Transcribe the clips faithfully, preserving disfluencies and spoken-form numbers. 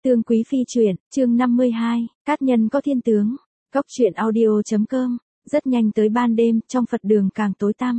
Tương Quý Phi truyện, chương năm mươi hai, Cát nhân có thiên tướng. Cốc truyện audio chấm com. Rất nhanh tới ban đêm, trong Phật đường càng tối tăm.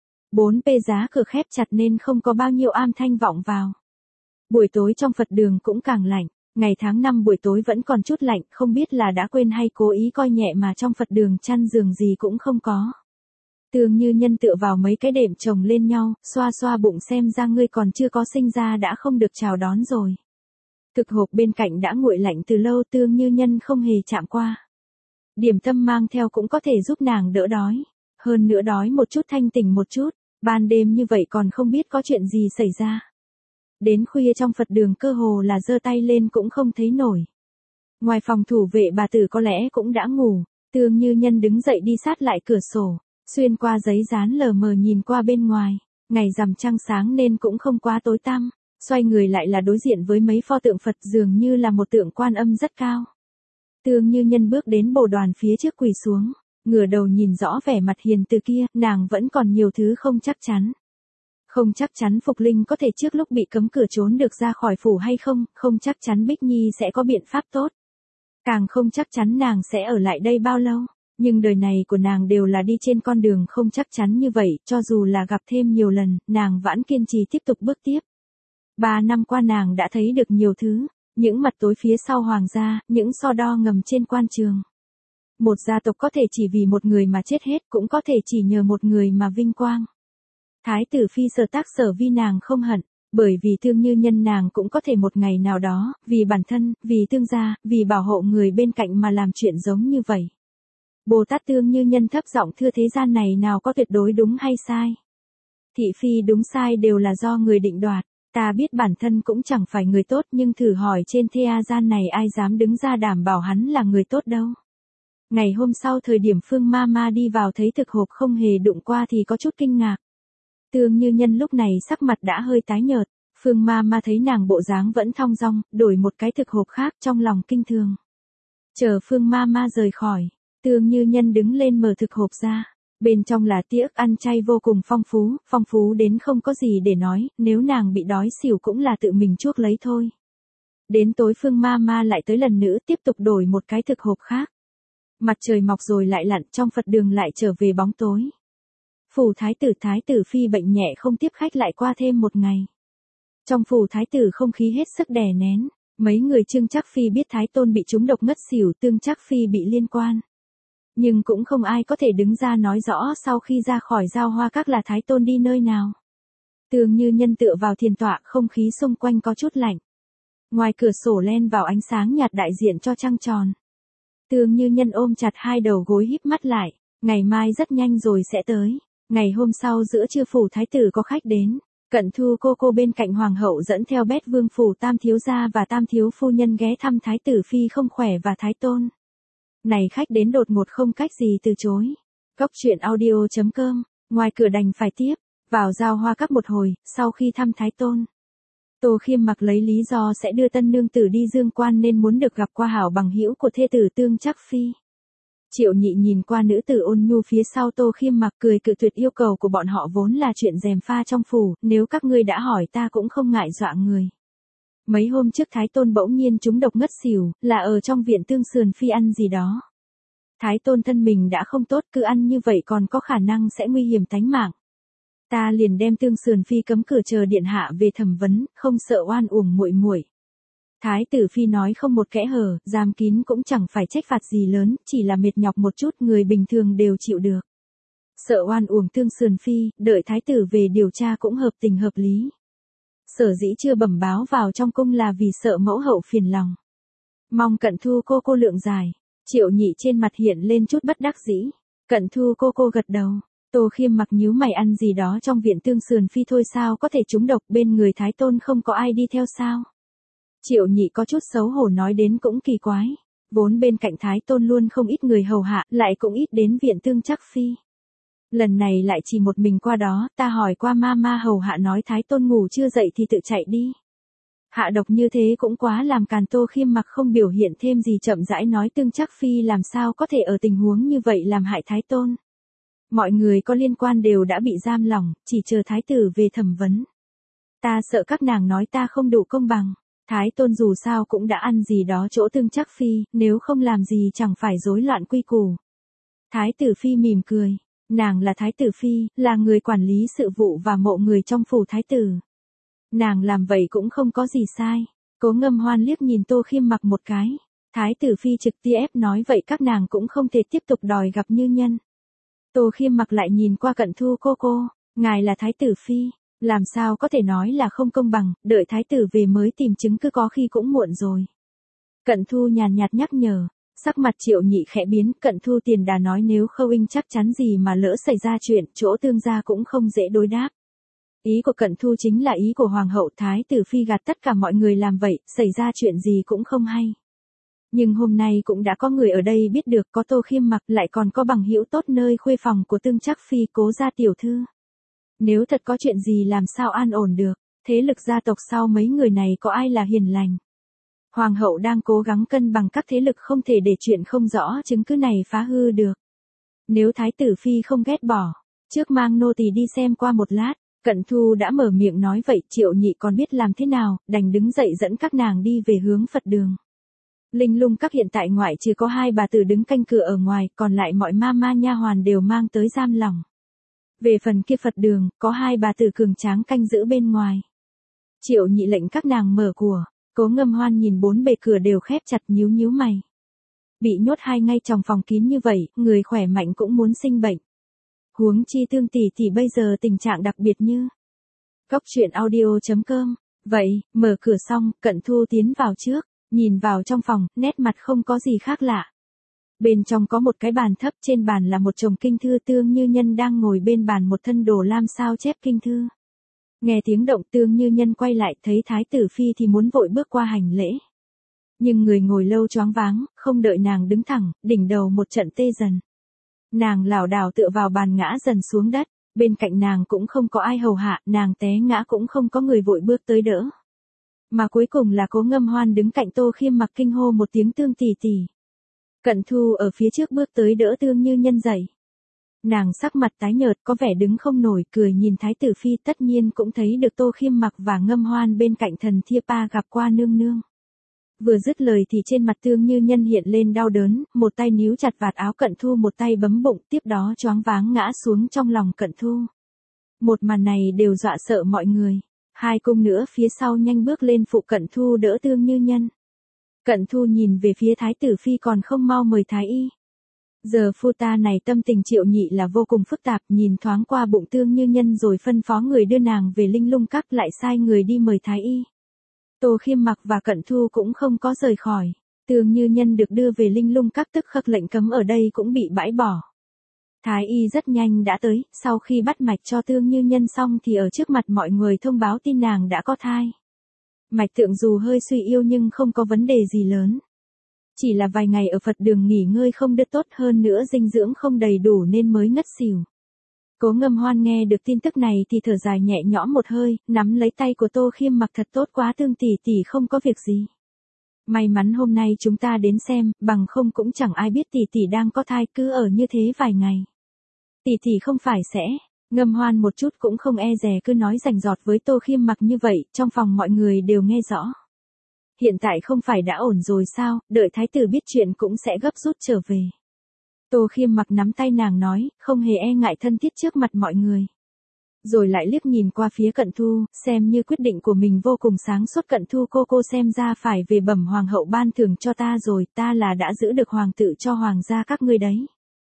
Bốn pê giá cửa khép chặt nên không có bao nhiêu am thanh vọng vào. Buổi tối trong Phật đường cũng càng lạnh, ngày tháng năm buổi tối vẫn còn chút lạnh, không biết là đã quên hay cố ý coi nhẹ mà trong Phật đường chăn giường gì cũng không có. Tương Như Nhân tựa vào mấy cái đệm chồng lên nhau, xoa xoa bụng xem ra ngươi còn chưa có sinh ra đã không được chào đón rồi. Thực hộp bên cạnh đã nguội lạnh từ lâu, Tương Như Nhân không hề chạm qua. Điểm tâm mang theo cũng có thể giúp nàng đỡ đói. Hơn nữa đói một chút thanh tỉnh một chút, ban đêm như vậy còn không biết có chuyện gì xảy ra. Đến khuya trong Phật đường cơ hồ là giơ tay lên cũng không thấy nổi. Ngoài phòng thủ vệ bà tử có lẽ cũng đã ngủ, Tương Như Nhân đứng dậy đi sát lại cửa sổ, xuyên qua giấy dán lờ mờ nhìn qua bên ngoài, ngày rằm trăng sáng nên cũng không quá tối tăm. Xoay người lại là đối diện với mấy pho tượng Phật dường như là một tượng Quan Âm rất cao. Tương Như Nhân bước đến bồ đoàn phía trước quỳ xuống, ngửa đầu nhìn rõ vẻ mặt hiền từ kia, nàng vẫn còn nhiều thứ không chắc chắn. Không chắc chắn Phục Linh có thể trước lúc bị cấm cửa trốn được ra khỏi phủ hay không, không chắc chắn Bích Nhi sẽ có biện pháp tốt. Càng không chắc chắn nàng sẽ ở lại đây bao lâu, nhưng đời này của nàng đều là đi trên con đường không chắc chắn như vậy, cho dù là gặp thêm nhiều lần, nàng vẫn kiên trì tiếp tục bước tiếp. Ba năm qua nàng đã thấy được nhiều thứ, những mặt tối phía sau hoàng gia, những so đo ngầm trên quan trường. Một gia tộc có thể chỉ vì một người mà chết hết, cũng có thể chỉ nhờ một người mà vinh quang. Thái tử phi Sở Tác Sở Vi nàng không hận, bởi vì Tương Như Nhân nàng cũng có thể một ngày nào đó, vì bản thân, vì tương gia, vì bảo hộ người bên cạnh mà làm chuyện giống như vậy. Bồ Tát Tương Như Nhân thấp giọng thưa thế gian này nào có tuyệt đối đúng hay sai. Thị phi đúng sai đều là do người định đoạt. Ta biết bản thân cũng chẳng phải người tốt nhưng thử hỏi trên thế gian này ai dám đứng ra đảm bảo hắn là người tốt đâu. Ngày hôm sau thời điểm Phương Mama đi vào thấy thực hộp không hề đụng qua thì có chút kinh ngạc. Tương Như Nhân lúc này sắc mặt đã hơi tái nhợt, Phương Mama thấy nàng bộ dáng vẫn thong dong, đổi một cái thực hộp khác trong lòng kinh thường. Chờ Phương Mama rời khỏi, Tương Như Nhân đứng lên mở thực hộp ra. Bên trong là tiệc ăn chay vô cùng phong phú, phong phú đến không có gì để nói, nếu nàng bị đói xỉu cũng là tự mình chuốc lấy thôi. Đến tối Phương Mama lại tới lần nữa tiếp tục đổi một cái thực hộp khác. Mặt trời mọc rồi lại lặn, trong Phật đường lại trở về bóng tối. Phủ thái tử thái tử phi bệnh nhẹ không tiếp khách lại qua thêm một ngày. Trong phủ thái tử không khí hết sức đè nén, mấy người Trương Trác Phi biết Thái Tôn bị trúng độc ngất xỉu, Tương Trác Phi bị liên quan. Nhưng cũng không ai có thể đứng ra nói rõ sau khi ra khỏi Giao Hoa Các là Thái Tôn đi nơi nào. Tương Như Nhân tựa vào thiền tọa, không khí xung quanh có chút lạnh. Ngoài cửa sổ len vào ánh sáng nhạt đại diện cho trăng tròn. Tương Như Nhân ôm chặt hai đầu gối híp mắt lại, ngày mai rất nhanh rồi sẽ tới. Ngày hôm sau giữa trưa phủ thái tử có khách đến. Cận Thu cô cô bên cạnh hoàng hậu dẫn theo Bét Vương phủ Tam thiếu gia và Tam thiếu phu nhân ghé thăm thái tử phi không khỏe và Thái Tôn. Này khách đến đột ngột không cách gì từ chối. Cốc truyện audio chấm com, ngoài cửa đành phải tiếp, vào Giao Hoa Các một hồi, sau khi thăm Thái Tôn. Tô Khiêm Mặc lấy lý do sẽ đưa tân nương tử đi Dương Quan nên muốn được gặp qua hảo bằng hữu của thê tử Tương Trác Phi. Triệu Nhị nhìn qua nữ tử ôn nhu phía sau Tô Khiêm Mặc cười cự tuyệt yêu cầu của bọn họ vốn là chuyện gièm pha trong phủ, nếu các ngươi đã hỏi ta cũng không ngại dọa người. Mấy hôm trước Thái Tôn bỗng nhiên trúng độc ngất xỉu, là ở trong viện Tương Sườn Phi ăn gì đó. Thái Tôn thân mình đã không tốt, cứ ăn như vậy còn có khả năng sẽ nguy hiểm tánh mạng. Ta liền đem Tương Sườn Phi cấm cửa chờ điện hạ về thẩm vấn, không sợ oan uổng muội muội. Thái tử phi nói không một kẽ hở, giam kín cũng chẳng phải trách phạt gì lớn, chỉ là mệt nhọc một chút người bình thường đều chịu được. Sợ oan uổng Tương Sườn Phi, đợi thái tử về điều tra cũng hợp tình hợp lý. Sở dĩ chưa bẩm báo vào trong cung là vì sợ mẫu hậu phiền lòng. Mong Cận Thu cô cô lượng giải. Triệu Nhị trên mặt hiện lên chút bất đắc dĩ. Cận Thu cô cô gật đầu. Tô Khiêm Mặc nhíu mày ăn gì đó trong viện Tương Sườn Phi thôi sao có thể trúng độc, bên người Thái Tôn không có ai đi theo sao? Triệu Nhị có chút xấu hổ nói đến cũng kỳ quái. Vốn bên cạnh Thái Tôn luôn không ít người hầu hạ, lại cũng ít đến viện Tương Trác Phi. Lần này lại chỉ một mình qua đó, ta hỏi qua ma ma hầu hạ nói Thái Tôn ngủ chưa dậy thì tự chạy đi. Hạ độc như thế cũng quá làm càn. Tô Khiêm Mặc không biểu hiện thêm gì chậm rãi nói Tương Trác Phi làm sao có thể ở tình huống như vậy làm hại Thái Tôn. Mọi người có liên quan đều đã bị giam lỏng, chỉ chờ thái tử về thẩm vấn. Ta sợ các nàng nói ta không đủ công bằng. Thái tôn dù sao cũng đã ăn gì đó chỗ Tương Trắc Phi, nếu không làm gì chẳng phải rối loạn quy củ. Thái tử Phi mỉm cười. Nàng là Thái tử Phi, là người quản lý sự vụ và mộ người trong phủ Thái tử. Nàng làm vậy cũng không có gì sai. Cố Ngâm Hoan liếc nhìn Tô Khiêm Mặc một cái. Thái tử Phi trực tiếp nói vậy các nàng cũng không thể tiếp tục đòi gặp Như Nhân. Tô Khiêm Mặc lại nhìn qua Cận Thu cô cô. Ngài là Thái tử Phi, làm sao có thể nói là không công bằng, đợi Thái tử về mới tìm chứng cứ có khi cũng muộn rồi. Cận Thu nhàn nhạt nhắc nhở. Sắc mặt Triệu Nhị khẽ biến, Cận Thu tiền đà nói nếu Khâu Inh chắc chắn gì mà lỡ xảy ra chuyện, chỗ Tương gia cũng không dễ đối đáp. Ý của Cận Thu chính là ý của Hoàng hậu. Thái tử Phi gạt tất cả mọi người làm vậy, xảy ra chuyện gì cũng không hay. Nhưng hôm nay cũng đã có người ở đây biết được, có Tô Khiêm Mặc, lại còn có bằng hữu tốt nơi khuê phòng của Tương Trắc Phi, Cố gia tiểu thư. Nếu thật có chuyện gì làm sao an ổn được, thế lực gia tộc sau mấy người này có ai là hiền lành. Hoàng hậu đang cố gắng cân bằng các thế lực, không thể để chuyện không rõ chứng cứ này phá hư được. Nếu Thái tử Phi không ghét bỏ, trước mang nô tỳ đi xem qua một lát. Cận Thu đã mở miệng nói vậy, Triệu Nhị còn biết làm thế nào, đành đứng dậy dẫn các nàng đi về hướng Phật đường. Linh Lung các hiện tại ngoại trừ có hai bà tử đứng canh cửa ở ngoài, còn lại mọi ma ma nha hoàn đều mang tới giam lỏng. Về phần kia Phật đường, có hai bà tử cường tráng canh giữ bên ngoài. Triệu Nhị lệnh các nàng mở của. Cố Ngâm Hoan nhìn bốn bề cửa đều khép chặt, nhíu nhíu mày. Bị nhốt hai ngay trong phòng kín như vậy, người khỏe mạnh cũng muốn sinh bệnh. Huống chi Tương tỷ tỷ bây giờ tình trạng đặc biệt như. Cóc truyện audio chấm com. Vậy, mở cửa xong, Cận Thu tiến vào trước, nhìn vào trong phòng, nét mặt không có gì khác lạ. Bên trong có một cái bàn thấp, trên bàn là một chồng kinh thư. Tương Như Nhân đang ngồi bên bàn một thân đồ lam sao chép kinh thư. Nghe tiếng động, Tương Như Nhân quay lại, thấy Thái tử Phi thì muốn vội bước qua hành lễ. Nhưng người ngồi lâu choáng váng, không đợi nàng đứng thẳng, đỉnh đầu một trận tê dần. Nàng lảo đảo tựa vào bàn ngã dần xuống đất, bên cạnh nàng cũng không có ai hầu hạ, nàng té ngã cũng không có người vội bước tới đỡ. Mà cuối cùng là Cố Ngâm Hoan đứng cạnh Tô Khiêm Mặc kinh hô một tiếng Tương tỷ tỷ. Cận Thu ở phía trước bước tới đỡ Tương Như Nhân dậy. Nàng sắc mặt tái nhợt, có vẻ đứng không nổi, cười nhìn Thái tử Phi, tất nhiên cũng thấy được Tô Khiêm Mặc và Ngâm Hoan bên cạnh thần Thiếp Pa gặp qua nương nương. Vừa dứt lời thì trên mặt Tương Như Nhân hiện lên đau đớn, một tay níu chặt vạt áo Cận Thu, một tay bấm bụng, tiếp đó choáng váng ngã xuống trong lòng Cận Thu. Một màn này đều dọa sợ mọi người. Hai cung nữa phía sau nhanh bước lên phụ Cận Thu đỡ Tương Như Nhân. Cận Thu nhìn về phía Thái tử Phi còn không mau mời Thái y. Giờ phu ta này tâm tình Triệu Nhị là vô cùng phức tạp, nhìn thoáng qua bụng Tương Như Nhân rồi phân phó người đưa nàng về Linh Lung các, lại sai người đi mời Thái y. Tô Khiêm Mặc và Cận Thu cũng không có rời khỏi. Tương Như Nhân được đưa về Linh Lung các, tức khắc lệnh cấm ở đây cũng bị bãi bỏ. Thái y rất nhanh đã tới, sau khi bắt mạch cho Tương Như Nhân xong thì ở trước mặt mọi người thông báo tin nàng đã có thai. Mạch tượng dù hơi suy yếu nhưng không có vấn đề gì lớn. Chỉ là vài ngày ở Phật đường nghỉ ngơi không được tốt, hơn nữa dinh dưỡng không đầy đủ nên mới ngất xỉu. Cố Ngâm Hoan nghe được tin tức này thì thở dài nhẹ nhõm một hơi, nắm lấy tay của Tô Khiêm Mặc, thật tốt quá, Tương tỷ tỷ không có việc gì. May mắn hôm nay chúng ta đến xem, bằng không cũng chẳng ai biết tỷ tỷ đang có thai, cứ ở như thế vài ngày. Tỷ tỷ không phải sẽ. Ngâm Hoan một chút cũng không e dè cứ nói rành rọt với Tô Khiêm Mặc như vậy, trong phòng mọi người đều nghe rõ. Hiện tại không phải đã ổn rồi sao, đợi Thái tử biết chuyện cũng sẽ gấp rút trở về. Tô Khiêm Mặc nắm tay nàng nói, không hề e ngại thân thiết trước mặt mọi người. Rồi lại liếc nhìn qua phía Cận Thu, xem như quyết định của mình vô cùng sáng suốt. Cận Thu cô cô xem ra phải về bẩm hoàng hậu ban thưởng cho ta rồi, ta là đã giữ được hoàng tử cho hoàng gia các ngươi đấy.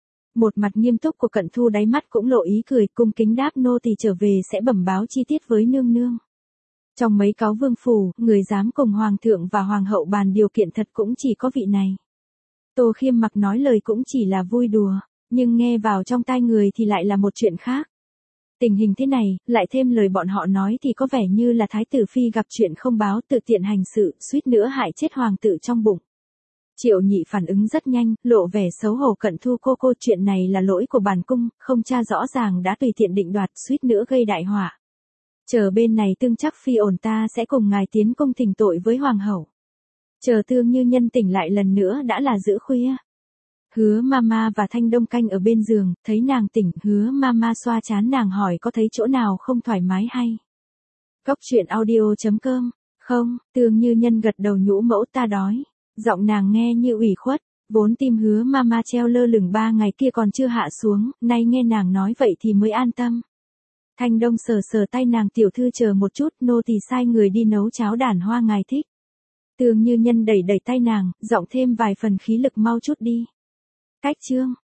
Một mặt nghiêm túc của Cận Thu đáy mắt cũng lộ ý cười, cung kính đáp, nô tỳ trở về sẽ bẩm báo chi tiết với nương nương. Trong mấy cáo vương phủ, người dám cùng hoàng thượng và hoàng hậu bàn điều kiện thật cũng chỉ có vị này. Tô Khiêm Mặc nói lời cũng chỉ là vui đùa, nhưng nghe vào trong tai người thì lại là một chuyện khác. Tình hình thế này, lại thêm lời bọn họ nói thì có vẻ như là Thái tử Phi gặp chuyện không báo, tự tiện hành sự, suýt nữa hại chết hoàng tử trong bụng. Triệu Nhị phản ứng rất nhanh, lộ vẻ xấu hổ, Cận Thu cô cô, chuyện này là lỗi của bản cung, không tra rõ ràng đã tùy tiện định đoạt, suýt nữa gây đại họa. Chờ bên này Tương Trắc Phi ổn, ta sẽ cùng ngài tiến cung thỉnh tội với hoàng hậu. Chờ Tương Như Nhân tỉnh lại lần nữa đã là giữa khuya. Hứa Mama và Thanh Đông canh ở bên giường, thấy nàng tỉnh, Hứa Mama xoa trán nàng hỏi có thấy chỗ nào không thoải mái hay. Cóc truyện audio chấm com Không, Tương Như Nhân gật đầu nhũ mẫu ta đói. Giọng nàng nghe như ủy khuất, vốn tim Hứa mama treo lơ lửng ba ngày kia còn chưa hạ xuống, nay nghe nàng nói vậy thì mới an tâm. Thanh Đông sờ sờ tay nàng, tiểu thư chờ một chút, nô tỳ sai người đi nấu cháo đàn hoa ngài thích. Tương Như Nhân đẩy đẩy tay nàng, giọng thêm vài phần khí lực, mau chút đi. Cách chương